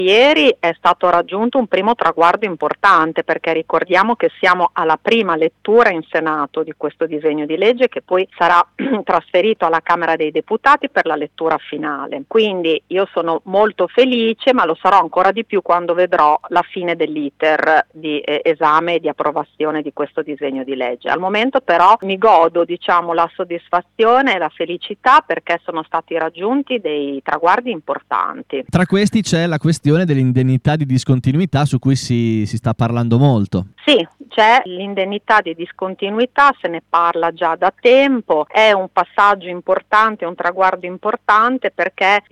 Ieri è stato raggiunto un primo traguardo importante, perché ricordiamo che siamo alla prima lettura in Senato di questo disegno di legge, che poi sarà trasferito alla Camera dei Deputati per la lettura finale. Quindi io sono molto felice, ma lo sarò ancora di più quando vedrò la fine dell'iter di esame e di approvazione di questo disegno di legge. Al momento però mi godo, la soddisfazione e la felicità, perché sono stati raggiunti dei traguardi importanti. Tra questi c'è la questione dell'indennità di discontinuità, su cui si sta parlando molto. Sì, c'è l'indennità di discontinuità, se ne parla già da tempo, è un passaggio importante, un traguardo importante, perché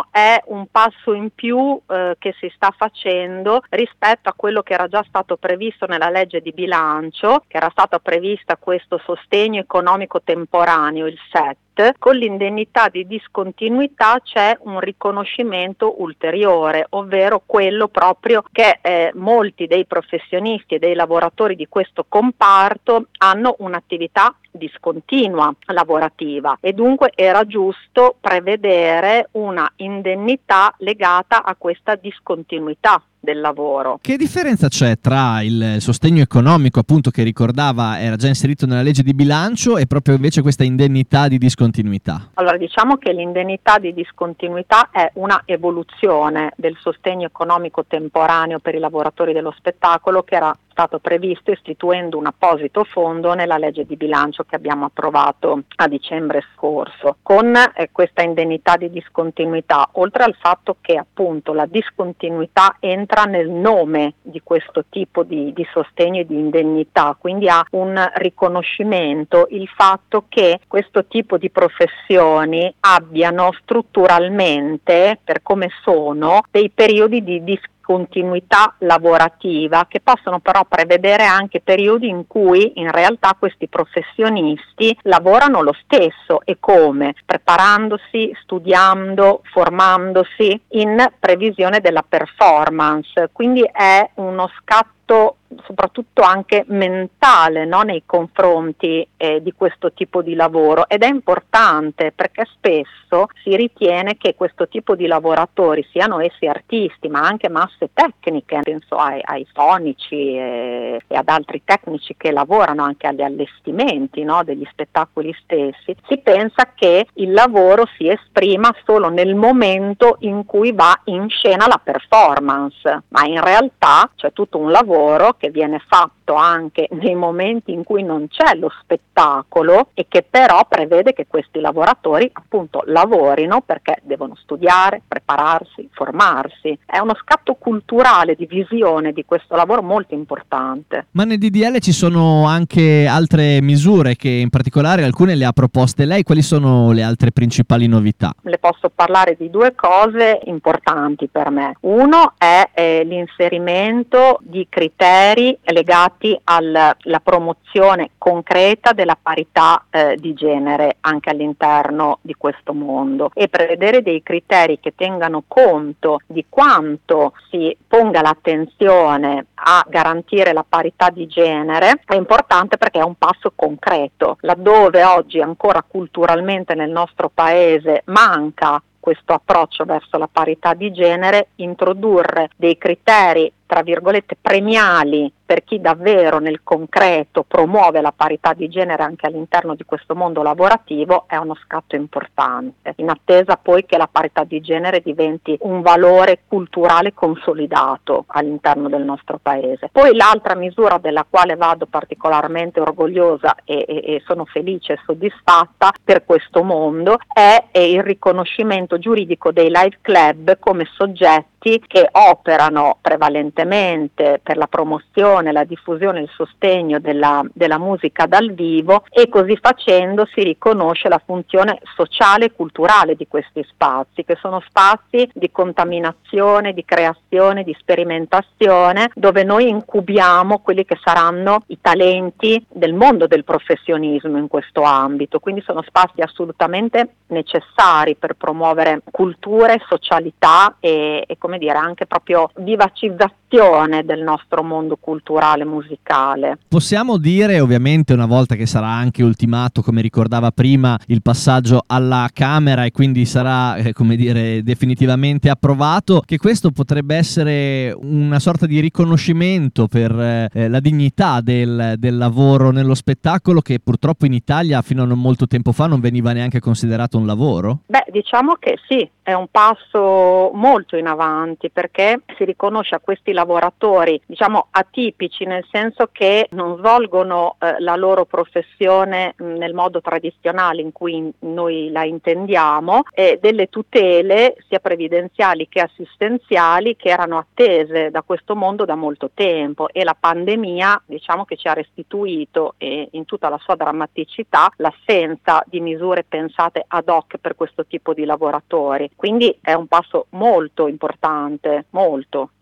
è un passo in più che si sta facendo rispetto a quello che era già stato previsto nella legge di bilancio, che era stato prevista questo sostegno economico temporaneo, il SET. Con l'indennità di discontinuità c'è un riconoscimento ulteriore, ovvero quello proprio che molti dei professionisti e dei lavoratori di questo comparto hanno un'attività discontinua lavorativa, e dunque era giusto prevedere una indennità legata a questa discontinuità del lavoro. Che differenza c'è tra il sostegno economico, appunto, che ricordava era già inserito nella legge di bilancio, e proprio invece questa indennità di discontinuità? Allora, diciamo che l'indennità di discontinuità è una evoluzione del sostegno economico temporaneo per i lavoratori dello spettacolo, che era stato previsto istituendo un apposito fondo nella legge di bilancio che abbiamo approvato a dicembre scorso. Con questa indennità di discontinuità, oltre al fatto che appunto la discontinuità entra nel nome di questo tipo di sostegno e di indennità, quindi ha un riconoscimento il fatto che questo tipo di professioni abbiano strutturalmente, per come sono, dei periodi di discontinuità lavorativa, che possono però prevedere anche periodi in cui in realtà questi professionisti lavorano lo stesso, e come? Preparandosi, studiando, formandosi in previsione della performance. Quindi è uno scatto soprattutto anche mentale, no? Nei confronti di questo tipo di lavoro, ed è importante perché spesso si ritiene che questo tipo di lavoratori, siano essi artisti ma anche masse tecniche, penso ai fonici e ad altri tecnici che lavorano anche agli allestimenti, no? Degli spettacoli stessi, si pensa che il lavoro si esprima solo nel momento in cui va in scena la performance, ma in realtà c'è tutto un lavoro che viene fatto anche nei momenti in cui non c'è lo spettacolo, e che però prevede che questi lavoratori appunto lavorino, perché devono studiare, prepararsi, formarsi. È uno scatto culturale di visione di questo lavoro molto importante. Ma nel DDL ci sono anche altre misure, che in particolare alcune le ha proposte lei. Quali sono le altre principali novità? Le posso parlare di due cose importanti per me. Uno è l'inserimento di criteri legati alla promozione concreta della parità di genere anche all'interno di questo mondo, e prevedere dei criteri che tengano conto di quanto si ponga l'attenzione a garantire la parità di genere. È importante perché è un passo concreto, laddove oggi ancora culturalmente nel nostro paese manca questo approccio verso la parità di genere. Introdurre dei criteri tra virgolette premiali per chi davvero nel concreto promuove la parità di genere anche all'interno di questo mondo lavorativo è uno scatto importante, in attesa poi che la parità di genere diventi un valore culturale consolidato all'interno del nostro paese. Poi l'altra misura della quale vado particolarmente orgogliosa e sono felice e soddisfatta per questo mondo è il riconoscimento giuridico dei live club come soggetti che operano prevalentemente per la promozione, la diffusione e il sostegno della musica dal vivo, e così facendo si riconosce la funzione sociale e culturale di questi spazi, che sono spazi di contaminazione, di creazione, di sperimentazione, dove noi incubiamo quelli che saranno i talenti del mondo del professionismo in questo ambito. Quindi sono spazi assolutamente necessari per promuovere culture, socialità e come dire anche proprio vivacizzazione del nostro mondo culturale culturale, musicale. Possiamo dire, ovviamente, una volta che sarà anche ultimato, come ricordava prima, il passaggio alla Camera e quindi sarà, come dire, definitivamente approvato, che questo potrebbe essere una sorta di riconoscimento per la dignità del lavoro nello spettacolo, che purtroppo in Italia fino a non molto tempo fa non veniva neanche considerato un lavoro? Beh, diciamo che sì, è un passo molto in avanti, perché si riconosce a questi lavoratori, diciamo, atipici, nel senso che non svolgono la loro professione nel modo tradizionale in cui noi la intendiamo, delle tutele sia previdenziali che assistenziali che erano attese da questo mondo da molto tempo, e la pandemia, diciamo, che ci ha restituito, in tutta la sua drammaticità, l'assenza di misure pensate ad hoc per questo tipo di lavoratori. Quindi è un passo molto importante, molto.